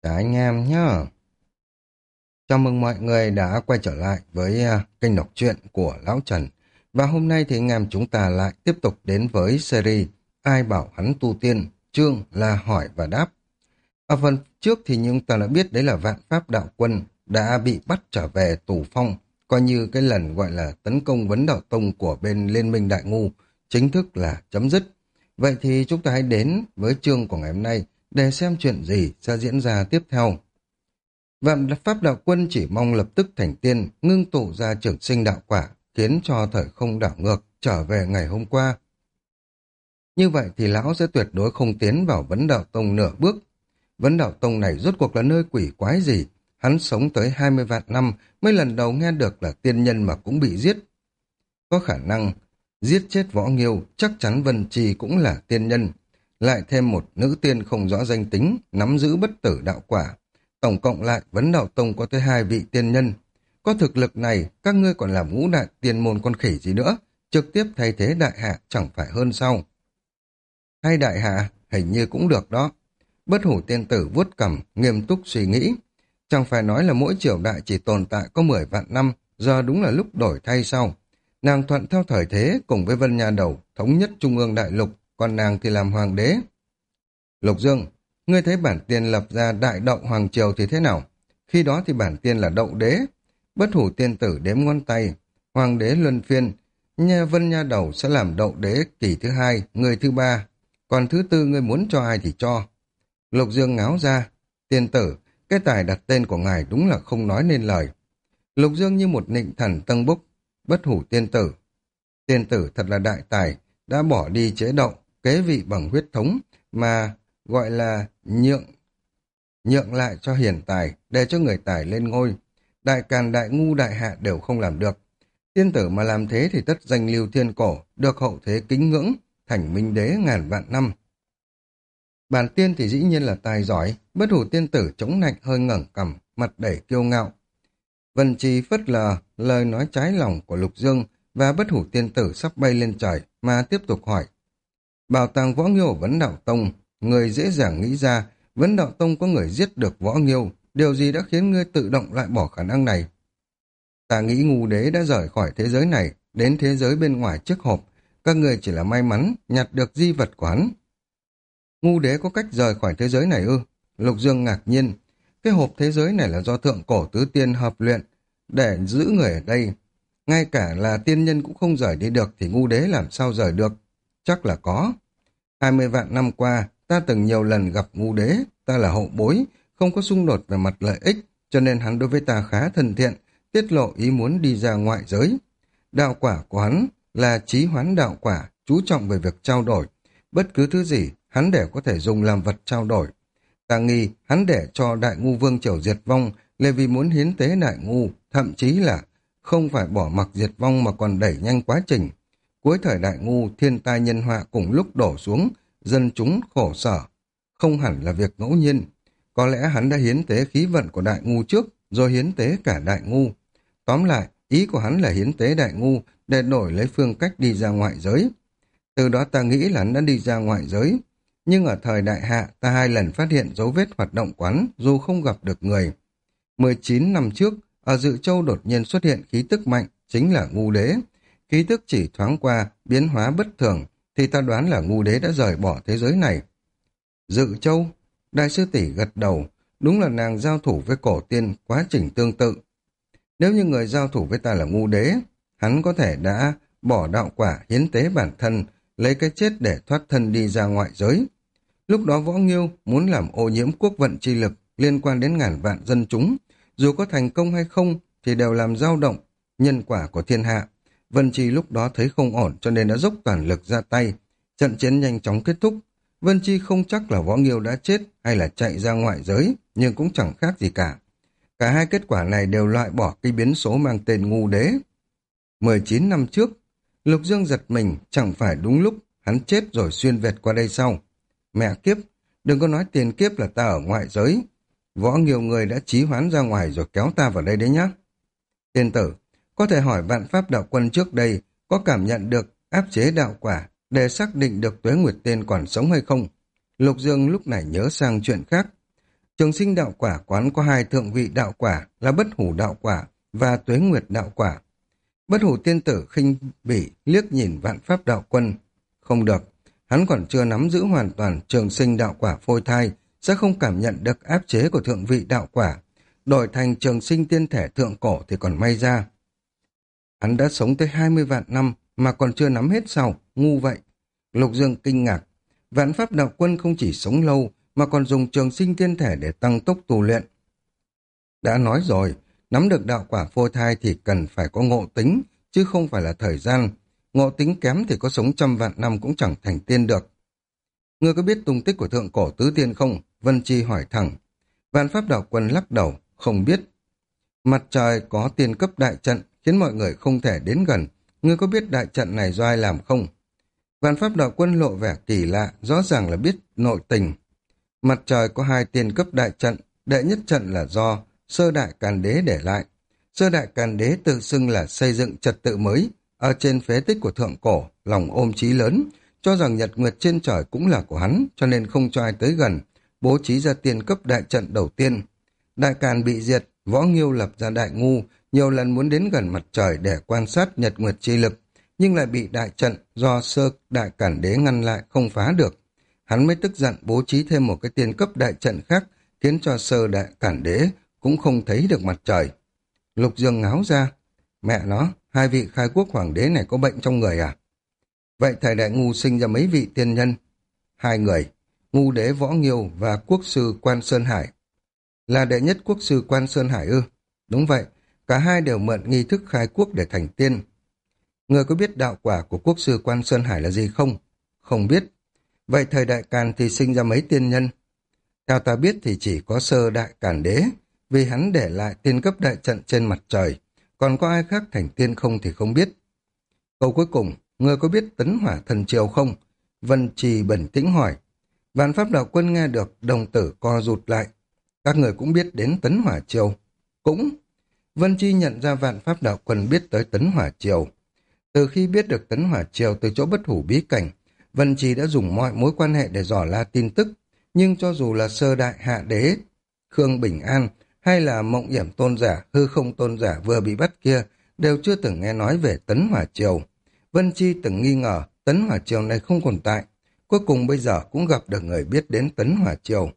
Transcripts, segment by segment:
Cả anh em nhá. Chào mừng mọi người đã quay trở lại với kênh đọc truyện của Lão Trần. Và hôm nay thì anh em chúng ta lại tiếp tục đến với series Ai bảo hắn tu tiên, chương là hỏi và đáp. Ở phần trước thì chúng ta đã biết đấy là Vạn Pháp Đạo Quân đã bị bắt trở về tù phong, coi như cái lần gọi là tấn công Vấn Đạo Tông của bên Liên minh Đại Ngu chính thức là chấm dứt. Vậy thì chúng ta hãy đến với chương của ngày hôm nay để xem chuyện gì sẽ diễn ra tiếp theo. Vạn Pháp Đạo Quân chỉ mong lập tức thành tiên, ngưng tụ ra trường sinh đạo quả, khiến cho thời không đảo ngược trở về ngày hôm qua. Như vậy thì lão sẽ tuyệt đối không tiến vào Vấn Đạo Tông nửa bước. Vấn Đạo Tông này rốt cuộc là nơi quỷ quái gì? Hắn sống tới 20 vạn năm mới lần đầu nghe được là tiên nhân mà cũng bị giết. Có khả năng giết chết Võ Nghiêu, chắc chắn Vân Trì cũng là tiên nhân. Lại thêm một nữ tiên không rõ danh tính, nắm giữ bất tử đạo quả. Tổng cộng lại Vấn Đạo Tông có tới 2 vị tiên nhân. Có thực lực này, các ngươi còn làm ngũ đại tiên môn con khỉ gì nữa, trực tiếp thay thế đại hạ chẳng phải hơn sao? Hay đại hạ, hình như cũng được đó. Bất hủ tiên tử vuốt cằm, nghiêm túc suy nghĩ. Chẳng phải nói là mỗi triều đại chỉ tồn tại có 10 vạn năm, giờ đúng là lúc đổi thay sau. Nàng thuận theo thời thế cùng với Vân Nha Đầu thống nhất Trung ương đại lục, còn nàng thì làm hoàng đế. Lục Dương, ngươi thấy bản tiên lập ra đại đậu hoàng triều thì thế nào? Khi đó thì bản tiên là đậu đế. Bất hủ tiên tử đếm ngón tay, hoàng đế luân phiên, Vân Nha Đầu sẽ làm đậu đế kỳ thứ hai, người thứ ba, còn thứ tư ngươi muốn cho ai thì cho. Lục Dương ngáo ra, tiên tử, cái tài đặt tên của ngài đúng là không nói nên lời. Lục Dương như một nịnh thần tân búc, bất hủ tiên tử. Tiên tử thật là đại tài, đã bỏ đi chế đậu, kế vị bằng huyết thống, mà gọi là nhượng lại cho hiền tài, để cho người tài lên ngôi. Đại càn đại ngu đại hạ đều không làm được. Tiên tử mà làm thế thì tất danh lưu thiên cổ, được hậu thế kính ngưỡng, thành minh đế ngàn vạn năm. Bản tiên thì dĩ nhiên là tài giỏi, bất hủ tiên tử chống nạnh hơi ngẩng cằm, mặt đầy kiêu ngạo. Vân Trì phất lờ lời nói trái lòng của Lục Dương và bất hủ tiên tử sắp bay lên trời mà tiếp tục hỏi. Bảo tàng Võ Nghiêu ở Vấn Đạo Tông, người dễ dàng nghĩ ra Vấn Đạo Tông có người giết được Võ Nghiêu, điều gì đã khiến ngươi tự động loại bỏ khả năng này? Ta nghĩ ngu đế đã rời khỏi thế giới này, đến thế giới bên ngoài chiếc hộp, các người chỉ là may mắn nhặt được di vật của hắn. Ngu đế có cách rời khỏi thế giới này ư? Lục Dương ngạc nhiên. Cái hộp thế giới này là do thượng cổ tứ tiên hợp luyện để giữ người ở đây. Ngay cả là tiên nhân cũng không rời đi được thì ngu đế làm sao rời được? Chắc là có. 20 vạn năm qua, ta từng nhiều lần gặp ngu đế, ta là hậu bối, không có xung đột về mặt lợi ích, cho nên hắn đối với ta khá thân thiện, tiết lộ ý muốn đi ra ngoại giới. Đạo quả của hắn là chí hoán đạo quả, chú trọng về việc trao đổi. Bất cứ thứ gì, hắn để có thể dùng làm vật trao đổi. Ta nghi hắn để cho đại ngu vương triều diệt vong là vì muốn hiến tế đại ngu, thậm chí là không phải bỏ mặc diệt vong mà còn đẩy nhanh quá trình. Cuối thời đại ngu, thiên tai nhân họa cùng lúc đổ xuống, dân chúng khổ sở. Không hẳn là việc ngẫu nhiên. Có lẽ hắn đã hiến tế khí vận của đại ngu trước, rồi hiến tế cả đại ngu. Tóm lại, ý của hắn là hiến tế đại ngu để đổi lấy phương cách đi ra ngoại giới. Từ đó ta nghĩ là hắn đã đi ra ngoại giới. Nhưng ở thời đại hạ, ta 2 lần phát hiện dấu vết hoạt động quán dù không gặp được người. 19 năm trước, ở Dự Châu đột nhiên xuất hiện khí tức mạnh, chính là ngu đế. Khí tức chỉ thoáng qua, biến hóa bất thường, thì ta đoán là ngu đế đã rời bỏ thế giới này. Dự Châu, đại sư tỷ gật đầu, đúng là nàng giao thủ với cổ tiên, quá trình tương tự. Nếu như người giao thủ với ta là ngu đế, hắn có thể đã bỏ đạo quả hiến tế bản thân, lấy cái chết để thoát thân đi ra ngoại giới. Lúc đó Võ Nghiêu muốn làm ô nhiễm quốc vận chi lực liên quan đến ngàn vạn dân chúng, dù có thành công hay không thì đều làm dao động nhân quả của thiên hạ. Vân Chi lúc đó thấy không ổn cho nên đã dốc toàn lực ra tay. Trận chiến nhanh chóng kết thúc. Vân Chi không chắc là Võ Nghiêu đã chết hay là chạy ra ngoại giới, nhưng cũng chẳng khác gì cả. Cả hai kết quả này đều loại bỏ cái biến số mang tên ngu đế. 19 năm trước, Lục Dương giật mình, chẳng phải đúng lúc hắn chết rồi xuyên Việt qua đây sau. Mẹ kiếp, đừng có nói tiền kiếp là ta ở ngoại giới. Võ Nghiêu người đã chí hoán ra ngoài rồi kéo ta vào đây đấy nhá. Tiên tử, có thể hỏi Vạn Pháp Đạo Quân trước đây có cảm nhận được áp chế đạo quả để xác định được Tuế Nguyệt Tiên còn sống hay không? Lục Dương lúc này nhớ sang chuyện khác. Trường sinh đạo quả quán có hai thượng vị đạo quả là bất hủ đạo quả và tuế nguyệt đạo quả. Bất hủ tiên tử khinh bỉ liếc nhìn vạn pháp đạo quân. Không được, hắn còn chưa nắm giữ hoàn toàn trường sinh đạo quả phôi thai, sẽ không cảm nhận được áp chế của thượng vị đạo quả. Đổi thành trường sinh tiên thể thượng cổ thì còn may ra. Hắn đã sống tới 20 vạn năm mà còn chưa nắm hết sao, ngu vậy. Lục Dương kinh ngạc, vạn pháp đạo quân không chỉ sống lâu mà còn dùng trường sinh tiên thể để tăng tốc tu luyện. Đã nói rồi, nắm được đạo quả phôi thai thì cần phải có ngộ tính, chứ không phải là thời gian. Ngộ tính kém thì có sống trăm vạn năm cũng chẳng thành tiên được. Ngươi có biết tung tích của thượng cổ tứ tiên không? Vân Chi hỏi thẳng. Vạn pháp đạo quân lắc đầu, không biết. Mặt trời có tiên cấp đại trận, khiến mọi người không thể đến gần. Ngươi có biết đại trận này do ai làm không? Vạn pháp đạo quân lộ vẻ kỳ lạ, rõ ràng là biết nội tình. Mặt trời có hai tiên cấp đại trận, đệ nhất trận là do Sơ Đại Càn Đế để lại. Sơ Đại Càn Đế tự xưng là xây dựng trật tự mới, ở trên phế tích của thượng cổ, lòng ôm chí lớn, cho rằng nhật nguyệt trên trời cũng là của hắn, cho nên không cho ai tới gần, bố trí ra tiên cấp đại trận đầu tiên. Đại Càn bị diệt, Võ Nghiêu lập ra Đại Ngu, nhiều lần muốn đến gần mặt trời để quan sát nhật nguyệt chi lực, nhưng lại bị đại trận do Sơ Đại Càn Đế ngăn lại không phá được. Hắn mới tức giận bố trí thêm một cái tiên cấp đại trận khác, khiến cho Sơ Đại Càn Đế cũng không thấy được mặt trời. Lục Dương ngáo ra, mẹ nó, hai vị khai quốc hoàng đế này có bệnh trong người à? Vậy thời Đại Ngu sinh ra mấy vị tiên nhân? Hai người, Ngu đế Võ Nghiêu và quốc sư Quan Sơn Hải. Là đệ nhất quốc sư Quan Sơn Hải ư? Đúng vậy, cả hai đều mượn nghi thức khai quốc để thành tiên. Người có biết đạo quả của quốc sư Quan Sơn Hải là gì không? Không biết. Vậy thời Đại Càn thì sinh ra mấy tiên nhân? Theo ta biết thì chỉ có Sơ Đại Càn Đế, vì hắn để lại tiên cấp đại trận trên mặt trời. Còn có ai khác thành tiên không thì không biết. Câu cuối cùng, người có biết Tấn Hỏa Thần Triều không? Vân Trì bình tĩnh hỏi. Vạn pháp đạo quân nghe được, đồng tử co rụt lại. Các người cũng biết đến Tấn Hỏa Triều. Cũng. Vân Chi nhận ra vạn pháp đạo quân biết tới Tấn Hỏa Triều. Từ khi biết được Tấn Hỏa Triều từ chỗ bất hủ bí cảnh, Vân Chi đã dùng mọi mối quan hệ để dò la tin tức. Nhưng cho dù là Sơ Đại Hạ Đế, Khương Bình An hay là Mộng Yểm Tôn Giả, Hư Không Tôn Giả vừa bị bắt kia, đều chưa từng nghe nói về Tấn Hỏa Triều. Vân Chi từng nghi ngờ Tấn Hỏa Triều này không tồn tại. Cuối cùng bây giờ cũng gặp được người biết đến Tấn Hỏa Triều.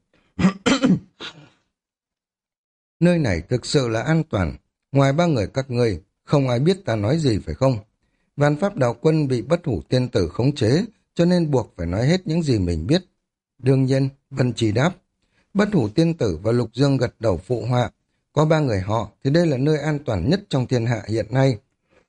Nơi này thực sự là an toàn. Ngoài ba người các ngươi, không ai biết ta nói gì phải không? Vạn pháp đạo quân bị bất hủ tiên tử khống chế, cho nên buộc phải nói hết những gì mình biết. Đương nhiên, Vân Chi đáp. Bất hủ tiên tử và Lục Dương gật đầu phụ họa. Có ba người họ thì đây là nơi an toàn nhất trong thiên hạ hiện nay.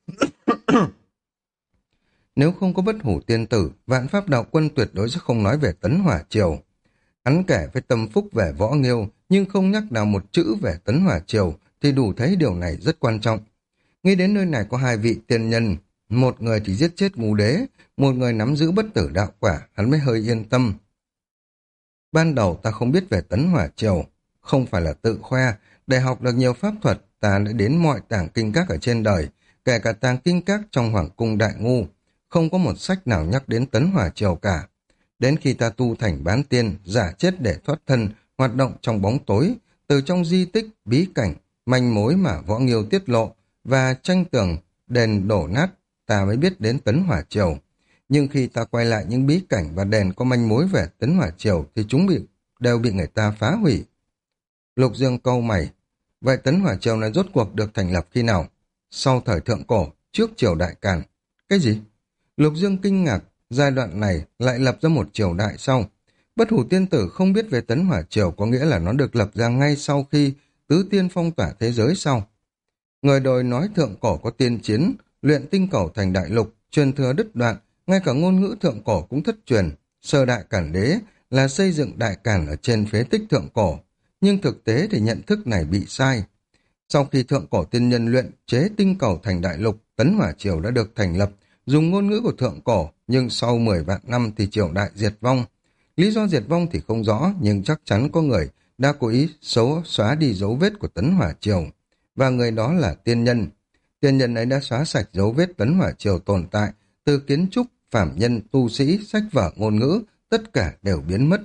Nếu không có bất hủ tiên tử, vạn pháp đạo quân tuyệt đối sẽ không nói về Tấn Hỏa Triều. Hắn kể với Tâm Phúc về Võ Nghiêu, nhưng không nhắc nào một chữ về Tấn Hỏa Triều, thì đủ thấy điều này rất quan trọng. Nghĩ đến nơi này có hai vị tiên nhân, một người thì giết chết Ngũ Đế, một người nắm giữ bất tử đạo quả, hắn mới hơi yên tâm. Ban đầu ta không biết về Tấn Hỏa Triều, không phải là tự khoe, để học được nhiều pháp thuật, ta đã đến mọi tàng kinh các ở trên đời, kể cả tàng kinh các trong Hoàng cung Đại Ngu, không có một sách nào nhắc đến Tấn Hỏa Triều cả. Đến khi ta tu thành bán tiên, giả chết để thoát thân, hoạt động trong bóng tối, từ trong di tích, bí cảnh, manh mối mà Võ Nghiêu tiết lộ, và tranh tường, đền đổ nát, ta mới biết đến Tấn Hỏa Triều. Nhưng khi ta quay lại những bí cảnh và đền có manh mối về Tấn Hỏa Triều thì chúng đều bị người ta phá hủy. Lục Dương câu mày, vậy Tấn Hỏa Triều này rốt cuộc được thành lập khi nào? Sau thời thượng cổ, trước triều Đại Càn. Cái gì? Lục Dương kinh ngạc, giai đoạn này lại lập ra một triều đại sau. Bất hủ tiên tử không biết về Tấn Hỏa Triều có nghĩa là nó được lập ra ngay sau khi tứ tiên phong tỏa thế giới sau. Người đồi nói thượng cổ có tiên chiến, luyện tinh cầu thành đại lục, truyền thừa đứt đoạn, ngay cả ngôn ngữ thượng cổ cũng thất truyền. Sơ Đại Càn Đế là xây dựng Đại Càn ở trên phế tích thượng cổ, nhưng thực tế thì nhận thức này bị sai. Sau khi thượng cổ tiên nhân luyện chế tinh cầu thành đại lục, Tấn Hỏa Triều đã được thành lập, dùng ngôn ngữ của thượng cổ, nhưng sau 10 vạn năm thì triều đại diệt vong. Lý do diệt vong thì không rõ, nhưng chắc chắn có người đã cố ý xóa đi dấu vết của Tấn Hỏa Triều. Và người đó là tiên nhân. Tiên nhân ấy đã xóa sạch dấu vết Tấn Hỏa Triều tồn tại, từ kiến trúc, phàm nhân, tu sĩ, sách vở ngôn ngữ, tất cả đều biến mất.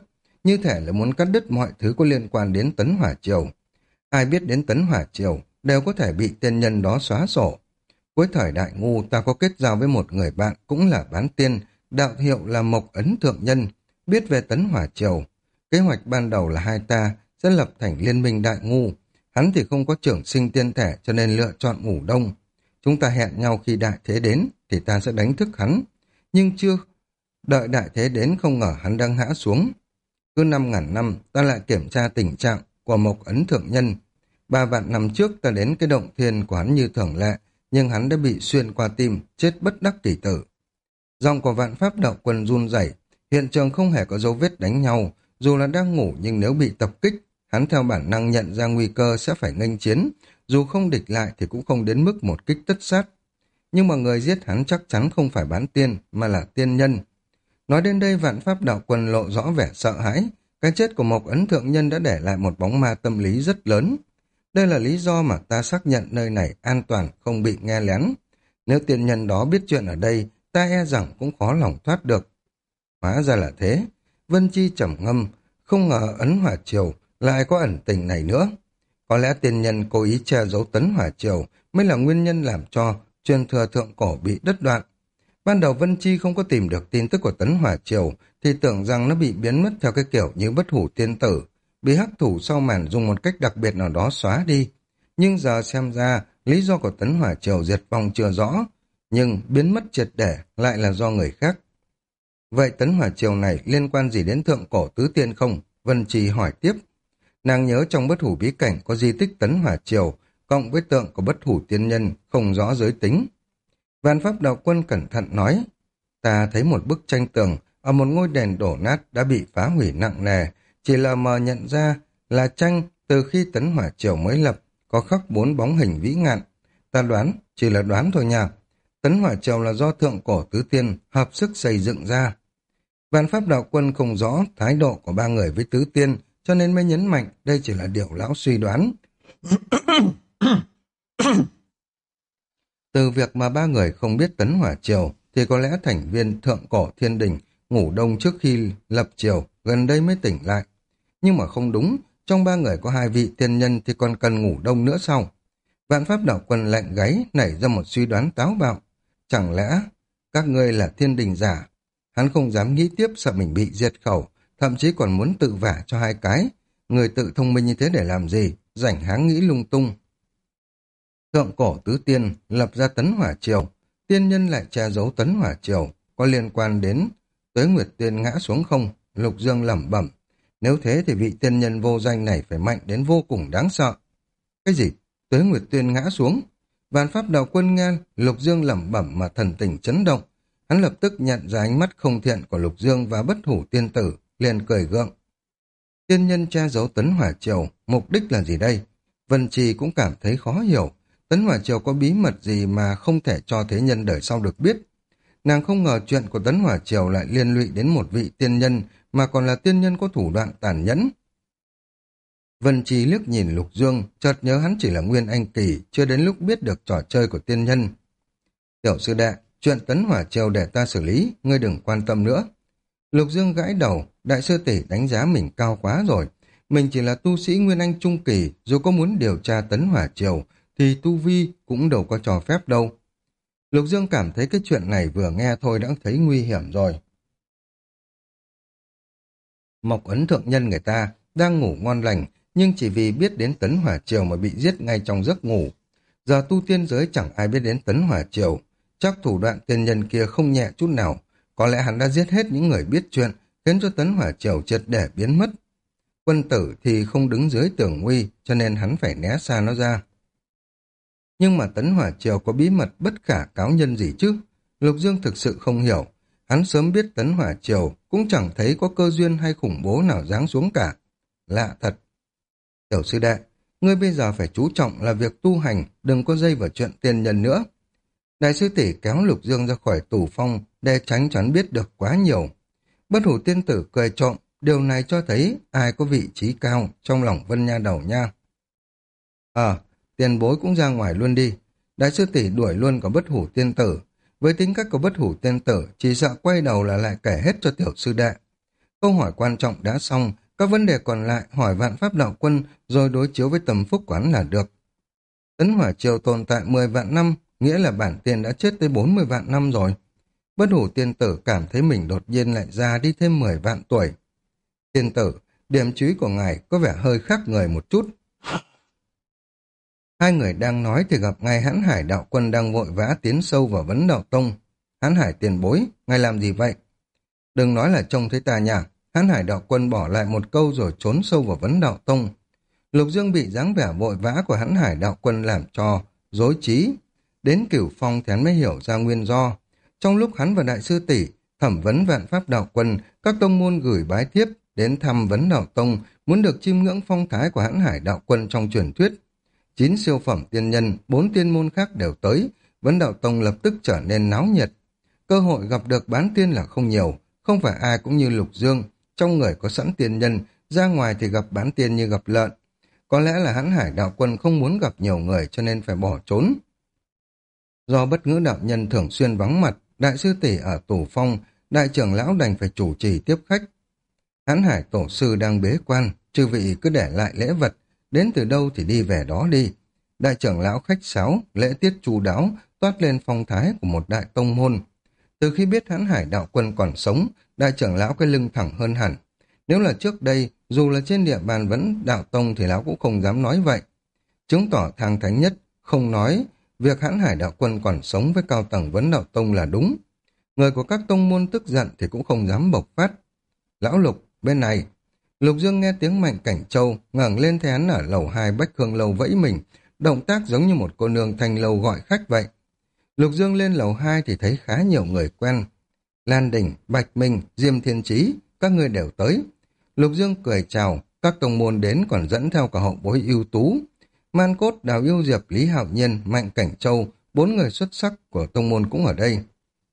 như thể là muốn cắt đứt mọi thứ có liên quan đến Tấn Hỏa Triều. Ai biết đến Tấn Hỏa Triều đều có thể bị tiên nhân đó xóa sổ. Cuối thời Đại Ngu ta có kết giao với một người bạn cũng là bán tiên, đạo hiệu là Mộc Ấn Thượng Nhân, biết về Tấn Hỏa Triều. Kế hoạch ban đầu là hai ta sẽ lập thành liên minh Đại Ngu. Hắn thì không có trưởng sinh tiên thể cho nên lựa chọn ngủ đông. Chúng ta hẹn nhau khi đại thế đến thì ta sẽ đánh thức hắn. Nhưng chưa đợi đại thế đến không ngờ hắn đang ngã xuống. Cứ 5.000 năm ta lại kiểm tra tình trạng của Mộc Ấn Thượng Nhân. 3 vạn năm trước ta đến cái động thiên của hắn như thường lệ, nhưng hắn đã bị xuyên qua tim, chết bất đắc kỳ tử. Giọng của Vạn Pháp Đạo Quân run rẩy, hiện trường không hề có dấu vết đánh nhau, dù là đang ngủ nhưng nếu bị tập kích, hắn theo bản năng nhận ra nguy cơ sẽ phải nghênh chiến, dù không địch lại thì cũng không đến mức một kích tất sát. Nhưng mà người giết hắn chắc chắn không phải bán tiên, mà là tiên nhân. Nói đến đây Vạn Pháp Đạo Quân lộ rõ vẻ sợ hãi, cái chết của Mộc Ấn Thượng Nhân đã để lại một bóng ma tâm lý rất lớn. Đây là lý do mà ta xác nhận nơi này an toàn, không bị nghe lén. Nếu tiên nhân đó biết chuyện ở đây, ta e rằng cũng khó lòng thoát được. Hóa ra là thế. Vân Chi trầm ngâm, không ngờ Ấn Hỏa Triều lại có ẩn tình này nữa. Có lẽ tiên nhân cố ý che giấu Tấn Hỏa Triều mới là nguyên nhân làm cho truyền thừa thượng cổ bị đứt đoạn. Ban đầu Vân Chi không có tìm được tin tức của Tấn Hỏa Triều thì tưởng rằng nó bị biến mất theo cái kiểu như bất hủ tiên tử, bị hắc thủ sau màn dùng một cách đặc biệt nào đó xóa đi. Nhưng giờ xem ra lý do của Tấn Hỏa Triều diệt vong chưa rõ, nhưng biến mất triệt để lại là do người khác. Vậy Tấn Hỏa Triều này liên quan gì đến thượng cổ tứ tiên không? Vân Chi hỏi tiếp. Nàng nhớ trong bất hủ bí cảnh có di tích Tấn Hỏa Triều, cộng với tượng của bất hủ tiên nhân, không rõ giới tính. Vạn Pháp Đạo Quân cẩn thận nói, ta thấy một bức tranh tường ở một ngôi đền đổ nát đã bị phá hủy nặng nề, chỉ lờ mờ nhận ra là tranh từ khi Tấn Hỏa Triều mới lập, có khắc 4 bóng hình vĩ ngạn. Ta đoán, chỉ là đoán thôi nha. Tấn Hỏa Triều là do thượng cổ tứ tiên hợp sức xây dựng ra. Vạn Pháp Đạo Quân không rõ thái độ của ba người với tứ tiên, cho nên mới nhấn mạnh đây chỉ là điều lão suy đoán. Từ việc mà ba người không biết Tấn Hỏa Triều, thì có lẽ thành viên thượng cổ thiên đình ngủ đông trước khi lập triều, gần đây mới tỉnh lại. Nhưng mà không đúng, trong ba người có 2 vị tiên nhân thì còn cần ngủ đông nữa sao? Vạn Pháp Đạo Quân lạnh gáy nảy ra một suy đoán táo bạo. Chẳng lẽ các ngươi là thiên đình giả? Hắn không dám nghĩ tiếp, sợ mình bị diệt khẩu, thậm chí còn muốn tự vả cho 2 cái. Người tự thông minh như thế để làm gì? Rảnh háng nghĩ lung tung. Thượng cổ tứ tiên lập ra Tấn Hỏa Triều, tiên nhân lại che giấu Tấn Hỏa Triều, có liên quan đến Tuế Nguyệt Tiên ngã xuống không? Lục Dương lẩm bẩm. Nếu thế thì vị tiên nhân vô danh này phải mạnh đến vô cùng đáng sợ. Cái gì? Tuế Nguyệt Tiên ngã xuống? Vạn Pháp Đạo Quân nghe Lục Dương lẩm bẩm mà thần tình chấn động. Hắn lập tức nhận ra ánh mắt không thiện của Lục Dương và bất hủ tiên tử, liền cười gượng. Tiên nhân che giấu Tấn Hỏa Triều, mục đích là gì đây? Vân Trì cũng cảm thấy khó hiểu. Tấn Hỏa Triều có bí mật gì mà không thể cho thế nhân đời sau được biết? Nàng không ngờ chuyện của Tấn Hỏa Triều lại liên lụy đến một vị tiên nhân, mà còn là tiên nhân có thủ đoạn tàn nhẫn. Vân Trì liếc nhìn Lục Dương, chợt nhớ hắn chỉ là Nguyên Anh Kỳ, chưa đến lúc biết được trò chơi của tiên nhân. Tiểu sư đệ, chuyện Tấn Hỏa Triều để ta xử lý, ngươi đừng quan tâm nữa. Lục Dương gãi đầu, đại sư tỷ đánh giá mình cao quá rồi. Mình chỉ là tu sĩ Nguyên Anh Trung Kỳ, dù có muốn điều tra Tấn Hỏa Triều, thì tu vi cũng đâu có cho phép đâu. Lục Dương cảm thấy cái chuyện này vừa nghe thôi đã thấy nguy hiểm rồi. Mộc Ấn Thượng Nhân người ta đang ngủ ngon lành, nhưng chỉ vì biết đến Tấn Hỏa Triều mà bị giết ngay trong giấc ngủ. Giờ tu tiên giới chẳng ai biết đến Tấn Hỏa Triều, chắc thủ đoạn tiên nhân kia không nhẹ chút nào. Có lẽ hắn đã giết hết những người biết chuyện, khiến cho Tấn Hỏa Triều triệt để biến mất. Quân tử thì không đứng dưới tường nguy, cho nên hắn phải né xa nó ra. Nhưng mà Tấn Hỏa Triều có bí mật bất khả cáo nhân gì chứ? Lục Dương thực sự không hiểu. Hắn sớm biết Tấn Hỏa Triều, cũng chẳng thấy có cơ duyên hay khủng bố nào giáng xuống cả. Lạ thật. Tiểu sư đệ, ngươi bây giờ phải chú trọng là việc tu hành, đừng có dây vào chuyện tiền nhân nữa. Đại sư tỷ kéo Lục Dương ra khỏi tù phong để tránh cho hắn biết được quá nhiều. Bất hủ tiên tử cười trộm, điều này cho thấy ai có vị trí cao trong lòng Vân Nha Đầu nha. Tiền bối cũng ra ngoài luôn đi. Đại sư tỷ đuổi luôn cả bất hủ tiên tử. Với tính cách của bất hủ tiên tử, chỉ sợ quay đầu là lại kể hết cho tiểu sư đệ. Câu hỏi quan trọng đã xong, các vấn đề còn lại hỏi Vạn Pháp Đạo Quân rồi đối chiếu với tâm phúc quán là được. Tấn Hỏa Triều tồn tại 10 vạn năm, nghĩa là bản tiên đã chết tới 40 vạn năm rồi. Bất Hủ tiên tử cảm thấy mình đột nhiên lại già đi thêm 10 vạn tuổi. Tiên tử, điểm chú ý của ngài có vẻ hơi khác người một chút. Hai người đang nói thì gặp ngay Hãn Hải Đạo Quân đang vội vã tiến sâu vào Vấn Đạo Tông. Hãn Hải tiền bối, ngài làm gì vậy? Đừng nói là trông thấy ta nhỉ. Hãn Hải Đạo Quân bỏ lại một câu rồi trốn sâu vào Vấn Đạo Tông. Lục Dương bị dáng vẻ vội vã của Hãn Hải Đạo Quân làm cho rối trí. Đến Cửu Phong thì hắn mới hiểu ra nguyên do. Trong lúc hắn và Đại sư tỷ thẩm vấn Vạn Pháp Đạo Quân, các tông môn gửi bái thiếp đến thăm Vấn Đạo Tông, muốn được chiêm ngưỡng phong thái của Hãn Hải Đạo Quân trong truyền thuyết. 9 siêu phẩm tiên nhân, 4 tiên môn khác đều tới, Vấn Đạo Tông lập tức trở nên náo nhiệt. Cơ hội gặp được bán tiên là không nhiều, không phải ai cũng như Lục Dương, trong người có sẵn tiên nhân, ra ngoài thì gặp bán tiên như gặp lợn. Có lẽ là Hãn Hải Đạo Quân không muốn gặp nhiều người cho nên phải bỏ trốn. Do Bất Ngữ đạo nhân thường xuyên vắng mặt, Đại sư tỷ ở tù phong, đại trưởng lão đành phải chủ trì tiếp khách. Hãn Hải tổ sư đang bế quan, chư vị cứ để lại lễ vật, đến từ đâu thì đi về đó đi. Đại trưởng lão khách sáo, lễ tiết chu đáo, toát lên phong thái của một đại tông môn. Từ khi biết Hãn Hải Đạo Quân còn sống, đại trưởng lão cái lưng thẳng hơn hẳn. Nếu là trước đây, dù là trên địa bàn Vấn Đạo Tông thì lão cũng không dám nói vậy. Chứng tỏ Thang Thánh Nhất không nói việc Hãn Hải Đạo Quân còn sống với cao tầng Vấn Đạo Tông là đúng. Người của các tông môn tức giận thì cũng không dám bộc phát. Lão Lục, bên này. Lục Dương nghe tiếng Mạnh Cảnh Châu, ngẩng lên thấy hắn ở lầu 2 Bách Khương Lâu vẫy mình, động tác giống như một cô nương thanh lâu gọi khách vậy. Lục Dương lên lầu 2 thì thấy khá nhiều người quen. Lan Đình, Bạch Minh, Diêm Thiên Chí, các người đều tới. Lục Dương cười chào, các tông môn đến còn dẫn theo cả hậu bối ưu tú. Man Cốt, Đào Yêu Diệp, Lý Hạo Nhiên, Mạnh Cảnh Châu, 4 người xuất sắc của tông môn cũng ở đây.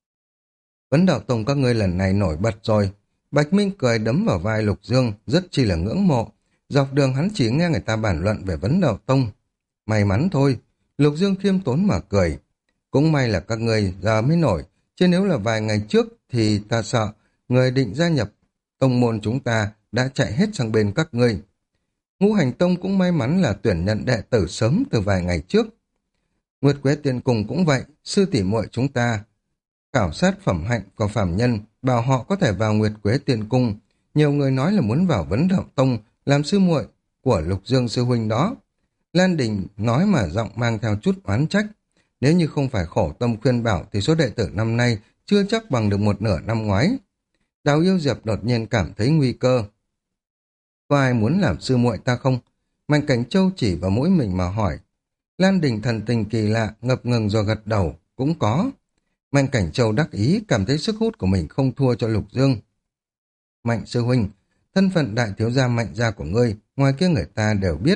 Vấn Đạo Tông các ngươi lần này nổi bật rồi. Bạch Minh cười đấm vào vai Lục Dương, rất chi là ngưỡng mộ. Dọc đường hắn chỉ nghe người ta bàn luận về Vấn Đạo Tông. May mắn thôi, Lục Dương khiêm tốn mà cười. Cũng may là các ngươi giờ mới nổi, chứ nếu là vài ngày trước thì ta sợ người định gia nhập tông môn chúng ta đã chạy hết sang bên các ngươi. Ngũ Hành Tông cũng may mắn là tuyển nhận đệ tử sớm từ vài ngày trước. Nguyệt Quế Tiên Cung cũng vậy, sư tỷ muội chúng ta khảo sát phẩm hạnh của phàm nhân, bảo họ có thể vào Nguyệt Quế Tiên Cung. Nhiều người nói là muốn vào Vấn Đạo Tông làm sư muội của Lục Dương sư huynh đó. Lan Đình nói mà giọng mang theo chút oán trách. Nếu như không phải khổ tâm khuyên bảo thì số đệ tử năm nay chưa chắc bằng được một nửa năm ngoái. Đào Yêu Diệp đột nhiên cảm thấy nguy cơ. Có ai muốn làm sư muội ta không? Mạnh Cảnh Châu chỉ vào mũi mình mà hỏi. Lan Đình thần tình kỳ lạ, ngập ngừng rồi gật đầu, cũng có. Mạnh Cảnh Châu đắc ý, cảm thấy sức hút của mình không thua cho Lục Dương. Mạnh sư huynh, thân phận đại thiếu gia Mạnh gia của ngươi, ngoài kia người ta đều biết.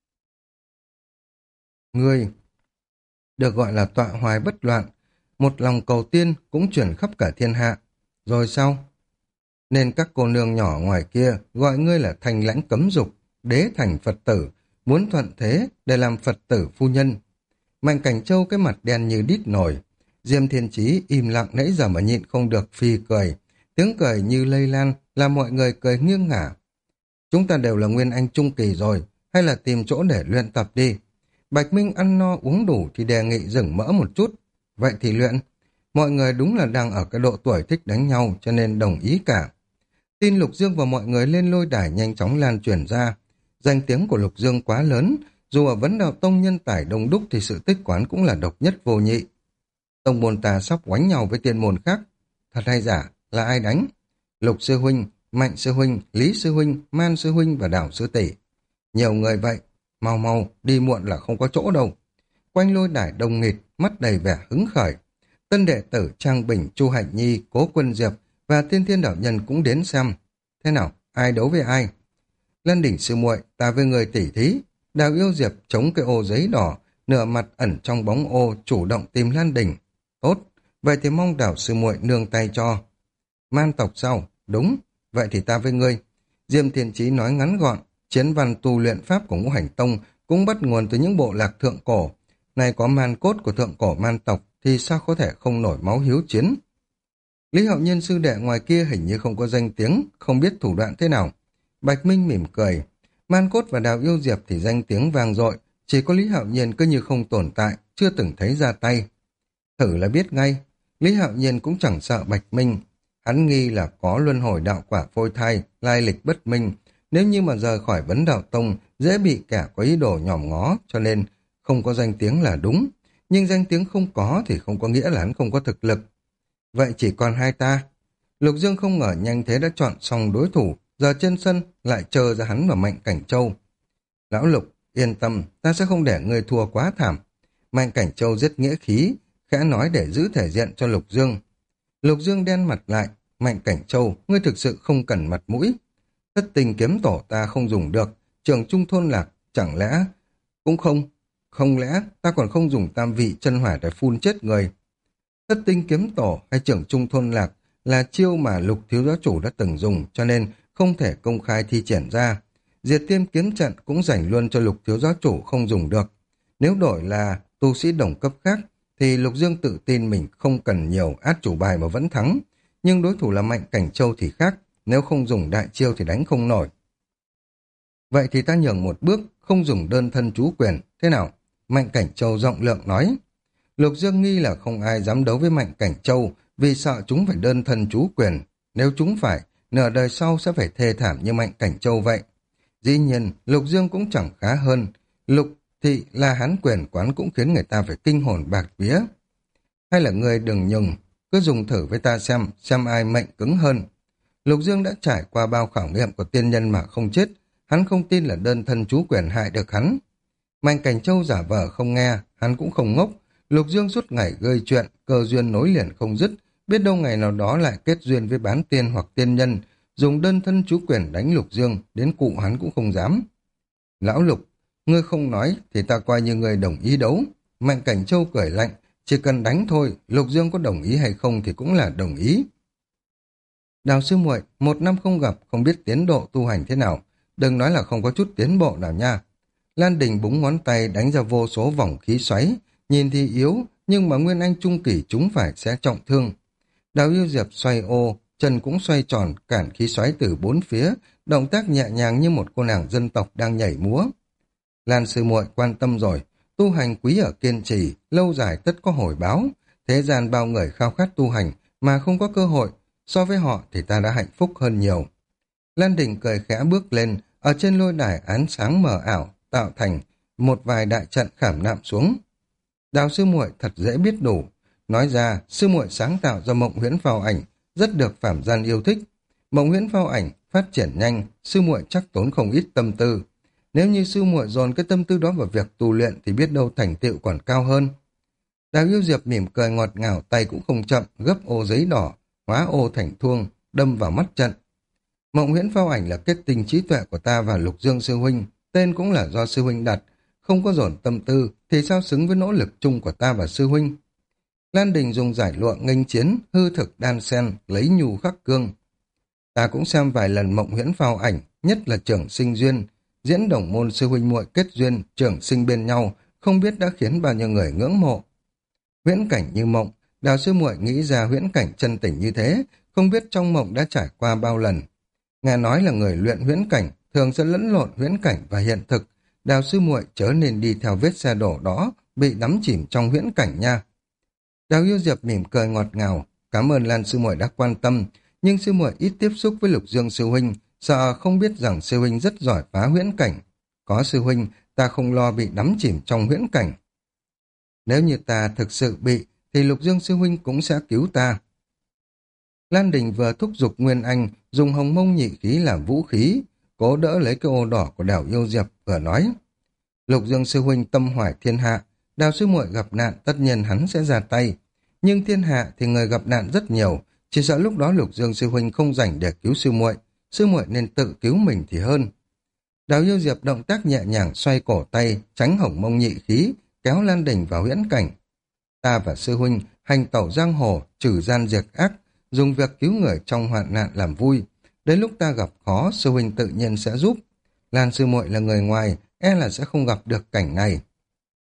Ngươi được gọi là tọa hoài bất loạn, một lòng cầu tiên cũng chuyển khắp cả thiên hạ. Rồi sao? Nên các cô nương nhỏ ngoài kia gọi ngươi là Thanh Lãnh cấm dục, đế thành Phật tử, muốn thuận thế để làm Phật tử phu nhân. Mạnh Cảnh Châu cái mặt đen như đít nổi. Diêm Thiên Chí im lặng nãy giờ mà nhịn không được phì cười. Tiếng cười như lây lan, làm mọi người cười nghiêng ngả. Chúng ta đều là nguyên anh trung kỳ rồi, hay là tìm chỗ để luyện tập đi. Bạch Minh ăn no uống đủ thì đề nghị dừng mỡ một chút. Vậy thì luyện. Mọi người đúng là đang ở cái độ tuổi thích đánh nhau cho nên đồng ý cả. Tin Lục Dương và mọi người lên lôi đài nhanh chóng lan truyền ra. Danh tiếng của Lục Dương quá lớn, dù ở Vấn Đạo Tông nhân tài đông đúc thì sự tích quán cũng là độc nhất vô nhị. Tông môn ta sắp oánh nhau với tiên môn khác. Thật hay giả, là ai đánh? Lục sư huynh, Mạnh sư huynh, Lý sư huynh, Man sư huynh và Đào sư tỷ. Nhiều người vậy, mau mau, đi muộn là không có chỗ đâu. Quanh lôi đài đông nghịt, mắt đầy vẻ hứng khởi. Tân đệ tử Trang Bình, Chu Hạnh Nhi, Cố Quân Diệp và Tiên Thiên đạo nhân cũng đến xem. Thế nào, ai đấu với ai? Lan Đỉnh sư muội, ta với người tỉ thí. Đào Yêu Diệp chống cái ô giấy đỏ, nửa mặt ẩn trong bóng ô, chủ động tìm Lan Đỉnh. Tốt, vậy thì mong Đào sư muội nương tay cho. Man tộc sao? Đúng, vậy thì ta với ngươi. Diêm Thiên Chí nói ngắn gọn, chiến văn tu luyện pháp của Ngũ Hành Tông cũng bắt nguồn từ những bộ lạc thượng cổ. Này có man cốt của thượng cổ man tộc thì sao có thể không nổi máu hiếu chiến? Lý Hạo Nhiên sư đệ ngoài kia hình như không có danh tiếng, không biết thủ đoạn thế nào. Bạch Minh mỉm cười. Man Cốt và Đào Yêu Diệp thì danh tiếng vang dội, chỉ có Lý Hạo Nhiên cứ như không tồn tại, chưa từng thấy ra tay. Thử là biết ngay. Lý Hạo Nhiên cũng chẳng sợ Bạch Minh. Hắn nghi là có luân hồi đạo quả phôi thai, lai lịch bất minh. Nếu như mà rời khỏi vấn đạo tông, dễ bị kẻ có ý đồ nhòm ngó, cho nên không có danh tiếng là đúng. Nhưng danh tiếng không có thì không có nghĩa là hắn không có thực lực. Vậy chỉ còn hai ta. Lục Dương không ngờ nhanh thế đã chọn xong đối thủ, giờ trên sân lại chờ ra hắn và Mạnh Cảnh Châu. Lão Lục, yên tâm, ta sẽ không để ngươi thua quá thảm. Mạnh Cảnh Châu rất nghĩa khí, khẽ nói để giữ thể diện cho Lục Dương. Lục Dương đen mặt lại, Mạnh Cảnh Châu, ngươi thực sự không cần mặt mũi. Thất tình kiếm tổ ta không dùng được, trường trung thôn lạc, chẳng lẽ cũng không lẽ ta còn không dùng tam vị chân hỏa để phun chết người. Thất tinh kiếm tổ hay trưởng trung thôn lạc là chiêu mà Lục thiếu giáo chủ đã từng dùng, cho nên không thể công khai thi triển ra. Diệt Tiên kiếm trận cũng dành luôn cho Lục thiếu giáo chủ không dùng được. Nếu đổi là tu sĩ đồng cấp khác thì Lục Dương tự tin mình không cần nhiều át chủ bài mà vẫn thắng. Nhưng đối thủ là Mạnh Cảnh Châu thì khác, nếu không dùng đại chiêu thì đánh không nổi. Vậy thì ta nhường một bước, không dùng đơn thân chú quyền, thế nào? Mạnh Cảnh Châu rộng lượng nói. Lục Dương nghi là không ai dám đấu với Mạnh Cảnh Châu vì sợ chúng phải đơn thân chú quyền. Nếu chúng phải, nửa đời sau sẽ phải thê thảm như Mạnh Cảnh Châu vậy. Dĩ nhiên, Lục Dương cũng chẳng khá hơn. Lục thị là hán quyền quán cũng khiến người ta phải kinh hồn bạc vía. Hay là người đừng nhường, cứ dùng thử với ta xem ai mệnh cứng hơn. Lục Dương đã trải qua bao khảo nghiệm của tiên nhân mà không chết, hắn không tin là đơn thân chú quyền hại được hắn. Mạnh Cảnh Châu giả vờ không nghe, hắn cũng không ngốc. Lục Dương suốt ngày gây chuyện, cơ duyên nối liền không dứt, biết đâu ngày nào đó lại kết duyên với bán tiên hoặc tiên nhân, dùng đơn thân chú quyền đánh Lục Dương, đến cụ hắn cũng không dám. Lão Lục, ngươi không nói thì ta coi như ngươi đồng ý đấu. Mạnh Cảnh Châu cười lạnh, chỉ cần đánh thôi, Lục Dương có đồng ý hay không thì cũng là đồng ý. Đào sư muội, 1 năm không gặp, không biết tiến độ tu hành thế nào, đừng nói là không có chút tiến bộ nào nha. Lan Đình búng ngón tay đánh ra vô số vòng khí xoáy, nhìn thì yếu, nhưng mà Nguyên Anh trung kỳ chúng phải sẽ trọng thương. Đào Yêu Diệp xoay ô, chân cũng xoay tròn, cản khí xoáy từ bốn phía, động tác nhẹ nhàng như một cô nàng dân tộc đang nhảy múa. Lan sư muội quan tâm rồi, tu hành quý ở kiên trì, lâu dài tất có hồi báo. Thế gian bao người khao khát tu hành mà không có cơ hội, so với họ thì ta đã hạnh phúc hơn nhiều. Lan Đình cười khẽ bước lên, ở trên lôi đài ánh sáng mờ ảo, tạo thành một vài đại trận khảm nạm xuống. Đào sư muội thật dễ biết đủ. Nói ra, sư muội sáng tạo ra mộng huyễn phao ảnh, rất được phàm gian yêu thích. Mộng huyễn phao ảnh phát triển nhanh, sư muội chắc tốn không ít tâm tư. Nếu như sư muội dồn cái tâm tư đó vào việc tu luyện thì biết đâu thành tựu còn cao hơn. Đào Yêu Diệp mỉm cười ngọt ngào, tay cũng không chậm, gấp ô giấy đỏ, hóa ô thành thuông, đâm vào mắt trận. Mộng huyễn phao ảnh là kết tinh trí tuệ của ta và Lục Dương sư huynh, tên cũng là do sư huynh đặt, không có dồn tâm tư thì sao xứng với nỗ lực chung của ta và sư huynh. Lan Đình dùng giải lụa nghênh chiến, hư thực đan sen, lấy nhu khắc cương. Ta cũng xem vài lần mộng huyễn phao ảnh, nhất là trưởng sinh duyên, diễn đồng môn sư huynh muội kết duyên, trưởng sinh bên nhau, không biết đã khiến bao nhiêu người ngưỡng mộ. Huyễn cảnh như mộng, Đào sư muội nghĩ ra huyễn cảnh chân tình như thế, không biết trong mộng đã trải qua bao lần. Nghe nói là người luyện huyễn cảnh thường sẽ lẫn lộn huyễn cảnh và hiện thực. Đào sư muội chớ nên đi theo vết xe đổ đó, bị đắm chìm trong huyễn cảnh nha. Đào Yêu Diệp mỉm cười ngọt ngào, cảm ơn Lan sư muội đã quan tâm, nhưng sư muội ít tiếp xúc với Lục Dương sư huynh, sợ không biết rằng sư huynh rất giỏi phá huyễn cảnh. Có sư huynh, ta không lo bị đắm chìm trong huyễn cảnh. Nếu như ta thực sự bị, thì Lục Dương sư huynh cũng sẽ cứu ta. Lan Đình vừa thúc giục Nguyên Anh dùng hồng mông nhị khí làm vũ khí, cố đỡ lấy cái ô đỏ của Đào Yêu Diệp, vừa nói. Lục Dương sư huynh tâm hoài thiên hạ, Đào sư muội gặp nạn tất nhiên hắn sẽ ra tay. Nhưng thiên hạ thì người gặp nạn rất nhiều, chỉ sợ lúc đó Lục Dương sư huynh không rảnh để cứu sư muội nên tự cứu mình thì hơn. Đào Yêu Diệp động tác nhẹ nhàng xoay cổ tay, tránh hồng mông nhị khí, kéo Lan Đình vào huyễn cảnh. Ta và sư huynh hành tẩu giang hồ, trừ gian diệt ác, dùng việc cứu người trong hoạn nạn làm vui. Đến lúc ta gặp khó, sư huynh tự nhiên sẽ giúp. Lan sư muội là người ngoài, e là sẽ không gặp được cảnh này.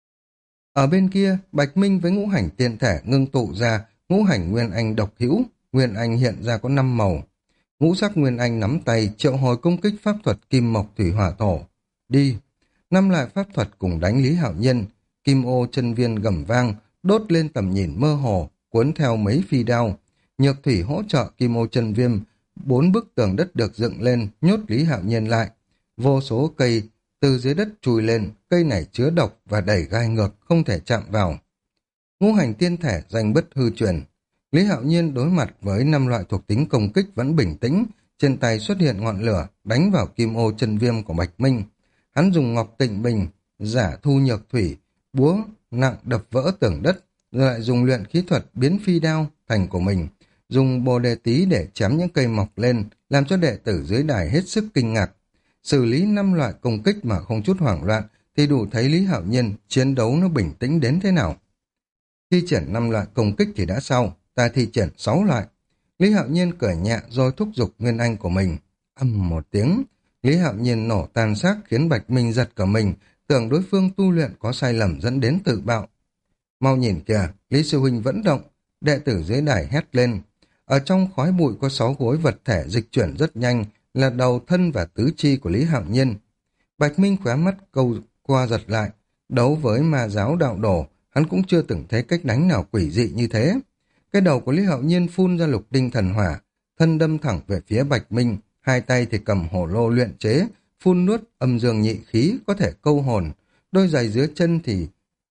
Ở bên kia, Bạch Minh với ngũ hành tiên thể ngưng tụ ra ngũ hành nguyên anh độc hữu, Nguyên Anh hiện ra có 5 màu. Ngũ sắc Nguyên Anh nắm tay triệu hồi công kích pháp thuật kim mộc thủy hỏa thổ. Đi! 5 loại pháp thuật cùng đánh Lý Hạo Nhiên. Kim ô chân viên gầm vang, đốt lên tầm nhìn mơ hồ, cuốn theo mấy phi đao. Nhược thủy hỗ trợ kim ô chân viêm, 4 bức tường đất được dựng lên, nhốt Lý Hạo Nhiên lại. Vô số cây từ dưới đất chui lên, cây này chứa độc và đẩy gai ngược, không thể chạm vào. Ngũ hành tiên thể danh bất hư truyền. Lý Hạo Nhiên đối mặt với 5 loại thuộc tính công kích vẫn bình tĩnh, trên tay xuất hiện ngọn lửa, đánh vào kim ô chân viêm của Bạch Minh. Hắn dùng ngọc tịnh bình, giả thu nhược thủy, búa nặng đập vỡ tường đất, rồi lại dùng luyện khí thuật biến phi đao thành của mình, dùng bồ đề tí để chém những cây mọc lên, làm cho đệ tử dưới đài hết sức kinh ngạc. Xử lý 5 loại công kích mà không chút hoảng loạn, thì đủ thấy Lý Hạo Nhiên chiến đấu nó bình tĩnh đến thế nào. Thi triển 5 loại công kích thì đã sau, ta thi triển 6 loại. Lý Hạo Nhiên cười nhẹ rồi thúc giục Nguyên Anh của mình. Âm một tiếng, Lý Hạo Nhiên nổ tan xác khiến Bạch Minh giật cả mình, tưởng đối phương tu luyện có sai lầm dẫn đến tự bạo. Mau nhìn kìa, Lý Sư Huynh vẫn động, đệ tử dưới đài hét lên. Ở trong khói bụi có 6 khối vật thể dịch chuyển rất nhanh, là đầu, thân và tứ chi của Lý Hạo Nhiên. Bạch Minh khóe mắt câu qua giật lại, đấu với ma giáo đạo đồ, hắn cũng chưa từng thấy cách đánh nào quỷ dị như thế. Cái đầu của Lý Hạo Nhiên phun ra lục tinh thần hỏa, thân đâm thẳng về phía Bạch Minh, hai tay thì cầm hổ lô luyện chế, phun nuốt âm dương nhị khí có thể câu hồn, đôi giày dưới chân thì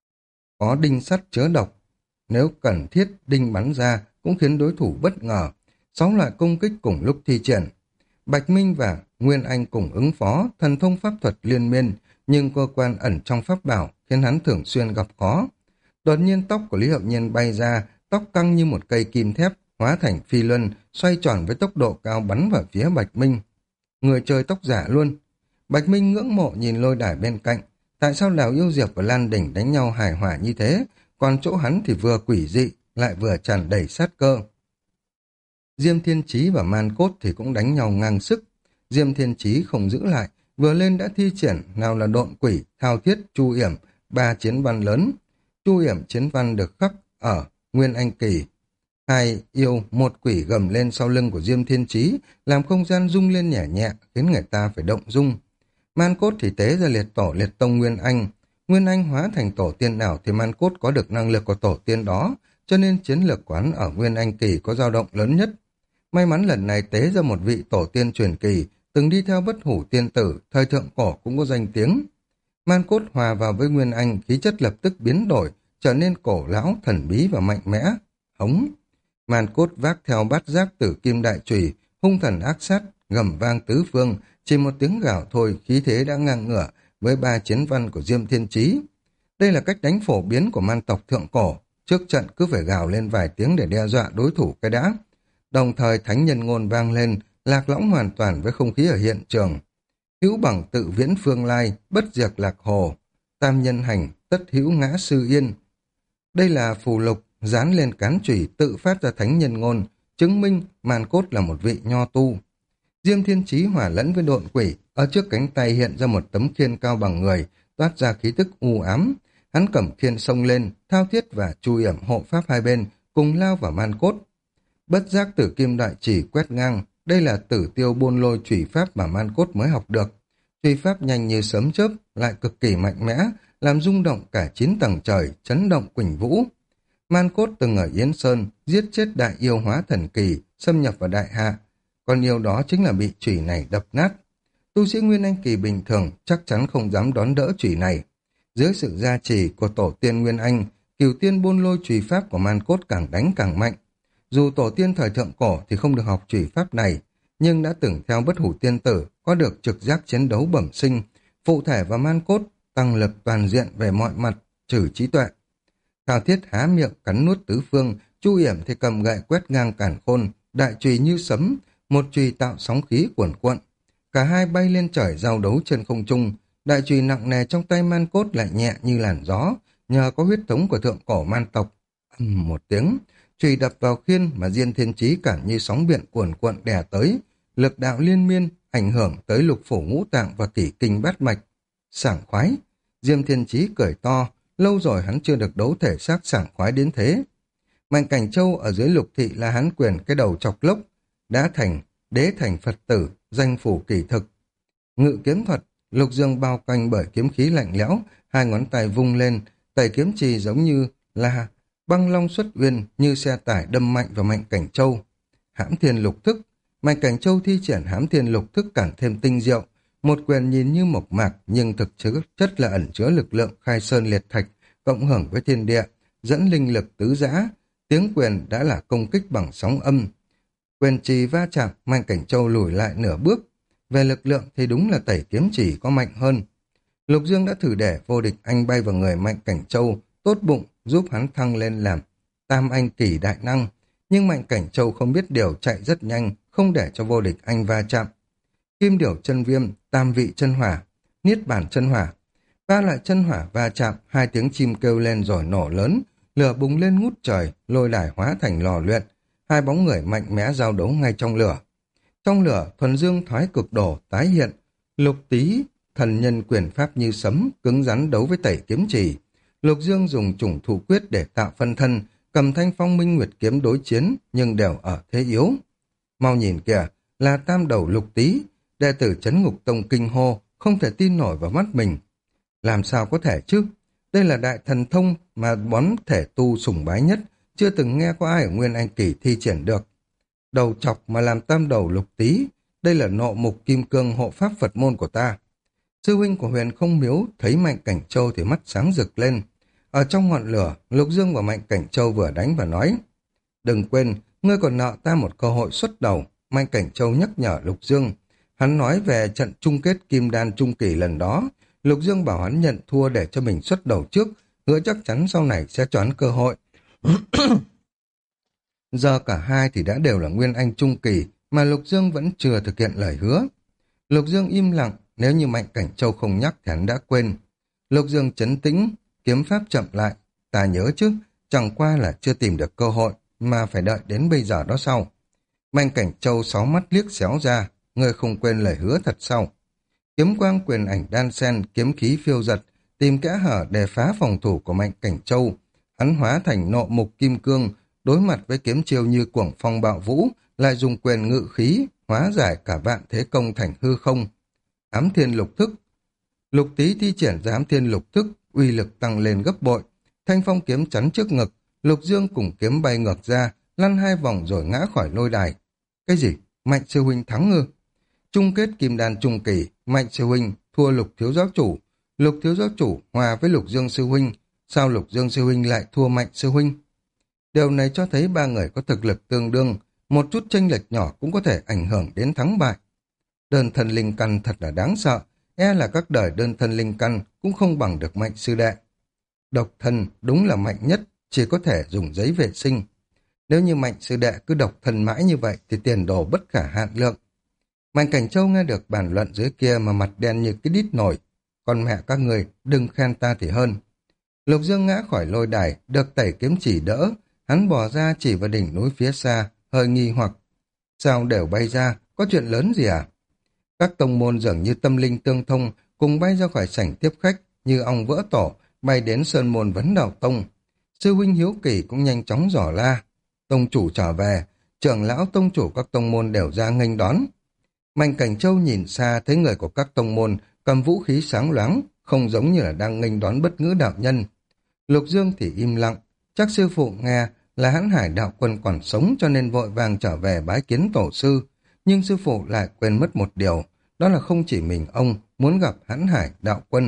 có đinh sắt chứa độc. Nếu cần thiết đinh bắn ra cũng khiến đối thủ bất ngờ. 6 loại công kích cùng lúc thi triển. Bạch Minh và Nguyên Anh cùng ứng phó, thần thông pháp thuật liên miên, nhưng cơ quan ẩn trong pháp bảo khiến hắn thường xuyên gặp khó. Đột nhiên tóc của Lý Hạo Nhiên bay ra, tóc căng như một cây kim thép, hóa thành phi luân, xoay tròn với tốc độ cao bắn vào phía Bạch Minh. Người chơi tóc giả luôn. Bạch Minh ngưỡng mộ nhìn lôi đài bên cạnh. Tại sao Đào Yêu Diệp và Lan Đỉnh đánh nhau hài hòa như thế, còn chỗ hắn thì vừa quỷ dị, lại vừa tràn đầy sát cơ. Diêm Thiên Chí và Man Cốt thì cũng đánh nhau ngang sức. Diêm Thiên Chí không giữ lại, vừa lên đã thi triển nào là độn quỷ, thao thiết, chu yểm, 3 chiến văn lớn. Chu yểm chiến văn được khắc ở Nguyên Anh Kỳ. 2 yêu 1 quỷ gầm lên sau lưng của Diêm Thiên Chí, làm không gian rung lên nhẹ nhẹ, khiến người ta phải động dung. Man Cốt thì tế ra liệt tổ liệt tông Nguyên Anh. Nguyên Anh hóa thành tổ tiên nào thì Man Cốt có được năng lực của tổ tiên đó, cho nên chiến lược quán ở Nguyên Anh Kỳ có dao động lớn nhất. May mắn lần này tế ra một vị tổ tiên truyền kỳ, từng đi theo bất hủ tiên tử, thời thượng cổ cũng có danh tiếng. Man Cốt hòa vào với Nguyên Anh, khí chất lập tức biến đổi, trở nên cổ lão, thần bí và mạnh mẽ. Hống! Man Cốt vác theo bát giác tử kim đại chùy, hung thần ác sát, gầm vang tứ phương, chỉ một tiếng gào thôi khí thế đã ngang ngửa với 3 chiến văn của Diêm Thiên Chí. Đây là cách đánh phổ biến của man tộc thượng cổ, trước trận cứ phải gào lên vài tiếng để đe dọa đối thủ cái đã. Đồng thời thánh nhân ngôn vang lên, lạc lõng hoàn toàn với không khí ở hiện trường. Hữu bằng tự viễn phương lai, bất diệt lạc hồ, tam nhân hành, tất hữu ngã sư yên. Đây là phù lục dán lên cán chùy tự phát ra thánh nhân ngôn, chứng minh Man Cốt là một vị nho tu. Diêm Thiên Chí hòa lẫn với độn quỷ, ở trước cánh tay hiện ra một tấm khiên cao bằng người, toát ra khí tức u ám. Hắn cầm khiên xông lên, thao thiết và chu yểm hộ pháp hai bên, cùng lao vào Man Cốt. Bất giác tử kim đại chỉ quét ngang, đây là tử tiêu buôn lôi chủy pháp mà Man Cốt mới học được. Chủy pháp nhanh như sấm chớp, lại cực kỳ mạnh mẽ, làm rung động cả 9 tầng trời, chấn động quỳnh vũ. Man Cốt từng ở Yến Sơn, giết chết đại yêu hóa thần kỳ, xâm nhập vào đại hạ. Còn yêu đó chính là bị chủy này đập nát. Tu sĩ Nguyên Anh Kỳ bình thường chắc chắn không dám đón đỡ chủy này. Dưới sự gia trì của tổ tiên Nguyên Anh, Cửu Tiên buôn lôi chủy pháp của Man Cốt càng đánh càng mạnh. Dù tổ tiên thời thượng cổ thì không được học chủy pháp này, nhưng đã từng theo bất hủ tiên tử, có được trực giác chiến đấu bẩm sinh, phụ thể và Man Cốt tăng lực toàn diện về mọi mặt, trừ trí tuệ. Thao thiết há miệng cắn nuốt tứ phương, Chu Yểm thì cầm gậy quét ngang càn khôn, đại chùy như sấm, một chùy tạo sóng khí cuồn cuộn. Cả hai bay lên trời giao đấu trên không trung, đại chùy nặng nề trong tay Man Cốt lại nhẹ như làn gió, nhờ có huyết thống của thượng cổ man tộc. Một tiếng, chùy đập vào khiên mà Diên Thiên Chí cảm như sóng biển cuồn cuộn đè tới, lực đạo liên miên ảnh hưởng tới lục phủ ngũ tạng và kỷ kinh bát mạch. Sảng khoái, Diêm Thiên Chí cười to, lâu rồi hắn chưa được đấu thể xác sảng khoái đến thế. Mạnh Cảnh Châu ở dưới Lục Thị La Hán Quyền cái đầu chọc lốc, đã thành đế thành Phật tử, danh phủ kỳ thực. Ngự kiếm thuật, Lục Dương bao quanh bởi kiếm khí lạnh lẽo, hai ngón tay vung lên, tẩy kiếm trì giống như là băng long xuất uyên, như xe tải đâm mạnh vào Mạnh Cảnh Châu. Hãm Thiên Lục Thức, Mạnh Cảnh Châu thi triển Hãm Thiên Lục Thức càng thêm tinh diệu, một quyền nhìn như mộc mạc nhưng thực chất là ẩn chứa lực lượng khai sơn liệt thạch, cộng hưởng với thiên địa, dẫn linh lực tứ giã. Tiếng quyền đã là công kích bằng sóng âm. Quyền trì va chạm, Mạnh Cảnh Châu lùi lại nửa bước. Về lực lượng thì đúng là tẩy kiếm chỉ có mạnh hơn. Lục Dương đã thử để vô địch anh bay vào người Mạnh Cảnh Châu, tốt bụng giúp hắn thăng lên làm tam anh kỳ đại năng. Nhưng Mạnh Cảnh Châu không biết điều, chạy rất nhanh, không để cho vô địch anh va chạm. Kim điểu chân viêm, tam vị chân hỏa, niết bàn chân hỏa. Ba loại chân hỏa va chạm, hai tiếng chim kêu lên rồi nổ lớn, lửa bùng lên ngút trời, lôi đài hóa thành lò luyện. Hai bóng người mạnh mẽ giao đấu ngay trong lửa. Trong lửa, thuần dương thoái cực đổ tái hiện, Lục Tý thần nhân quyền pháp như sấm, cứng rắn đấu với tẩy kiếm chỉ. Lục Dương dùng chủng thủ quyết để tạo phân thân, cầm thanh phong minh nguyệt kiếm đối chiến, nhưng đều ở thế yếu. Mau nhìn kìa, là tam đầu Lục Tý, đệ tử Trấn Ngục Tông kinh hô, không thể tin nổi vào mắt mình. Làm sao có thể chứ? Đây là đại thần thông mà bón thể tu sùng bái nhất, chưa từng nghe có ai ở Nguyên Anh Kỳ thi triển được. Đầu chọc mà làm tam đầu Lục Tý, đây là nộ mục kim cương hộ pháp Phật môn của ta. Sư huynh của Huyền Không Miếu thấy Mạnh Cảnh Châu thì mắt sáng rực lên. Ở trong ngọn lửa, Lục Dương và Mạnh Cảnh Châu vừa đánh và nói, đừng quên, ngươi còn nợ ta một cơ hội xuất đầu. Mạnh Cảnh Châu nhắc nhở Lục Dương. Hắn nói về trận chung kết Kim Đan Trung Kỳ lần đó. Lục Dương bảo hắn nhận thua để cho mình xuất đầu trước, hứa chắc chắn sau này sẽ cho hắn cơ hội. Giờ cả hai thì đã đều là Nguyên Anh Trung Kỳ, mà Lục Dương vẫn chưa thực hiện lời hứa. Lục Dương im lặng, nếu như Mạnh Cảnh Châu không nhắc thì hắn đã quên. Lục Dương trấn tĩnh, kiếm pháp chậm lại. Ta nhớ chứ, chẳng qua là chưa tìm được cơ hội, mà phải đợi đến bây giờ đó sau. Mạnh Cảnh Châu sáu mắt liếc xéo ra, ngươi không quên lời hứa thật sau. Kiếm quang quyền ảnh đan sen, kiếm khí phiêu giật, tìm kẽ hở để phá phòng thủ của Mạnh Cảnh Châu. Hắn hóa thành nộ mục kim cương, đối mặt với kiếm chiêu như cuồng phong bạo vũ, lại dùng quyền ngự khí, hóa giải cả vạn thế công thành hư không. Ám Thiên Lục Thức, Lục Tý thi triển ra Ám Thiên Lục Thức, uy lực tăng lên gấp bội. Thanh phong kiếm chắn trước ngực, Lục Dương cùng kiếm bay ngược ra, lăn hai vòng rồi ngã khỏi lôi đài. Cái gì? Mạnh sư huynh thắng ư? Chung kết Kim Đan Trung Kỳ, Mạnh sư huynh thua Lục thiếu giáo chủ. Lục thiếu giáo chủ hòa với Lục Dương sư huynh. Sao Lục Dương sư huynh lại thua Mạnh sư huynh? Điều này cho thấy ba người có thực lực tương đương, một chút chênh lệch nhỏ cũng có thể ảnh hưởng đến thắng bại. Đơn thân linh căn thật là đáng sợ, e là các đời đơn thân linh căn cũng không bằng được Mạnh sư đệ. Độc thân đúng là mạnh nhất, chỉ có thể dùng giấy vệ sinh. Nếu như Mạnh sư đệ cứ độc thân mãi như vậy thì tiền đồ bất khả hạn lượng. Mạnh Cảnh Châu nghe được bàn luận dưới kia mà mặt đen như cái đít nổi. Con mẹ các người, đừng khen ta thì hơn. Lục Dương ngã khỏi lôi đài, được tẩy kiếm chỉ đỡ. Hắn bỏ ra chỉ vào đỉnh núi phía xa, hơi nghi hoặc. Sao đều bay ra, có chuyện lớn gì à? Các tông môn dường như tâm linh tương thông, cùng bay ra khỏi sảnh tiếp khách, như ong vỡ tổ, bay đến sơn môn Vấn Đạo Tông. Sư huynh hiếu kỳ cũng nhanh chóng dò la. Tông chủ trở về, trưởng lão tông chủ các tông môn đều ra nghênh đón. Mạnh Cảnh Châu nhìn xa thấy người của các tông môn cầm vũ khí sáng loáng, không giống như là đang nghênh đón bất ngữ đạo nhân. Lục Dương thì im lặng, chắc sư phụ nghe là Hãn Hải đạo quân còn sống cho nên vội vàng trở về bái kiến tổ sư, nhưng sư phụ lại quên mất một điều, đó là không chỉ mình ông muốn gặp Hãn Hải đạo quân.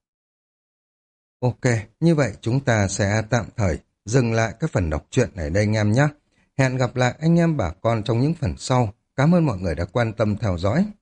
Ok, như vậy chúng ta sẽ tạm thời dừng lại cái phần đọc truyện này đây anh em nhé. Hẹn gặp lại anh em bà con trong những phần sau. Cảm ơn mọi người đã quan tâm theo dõi.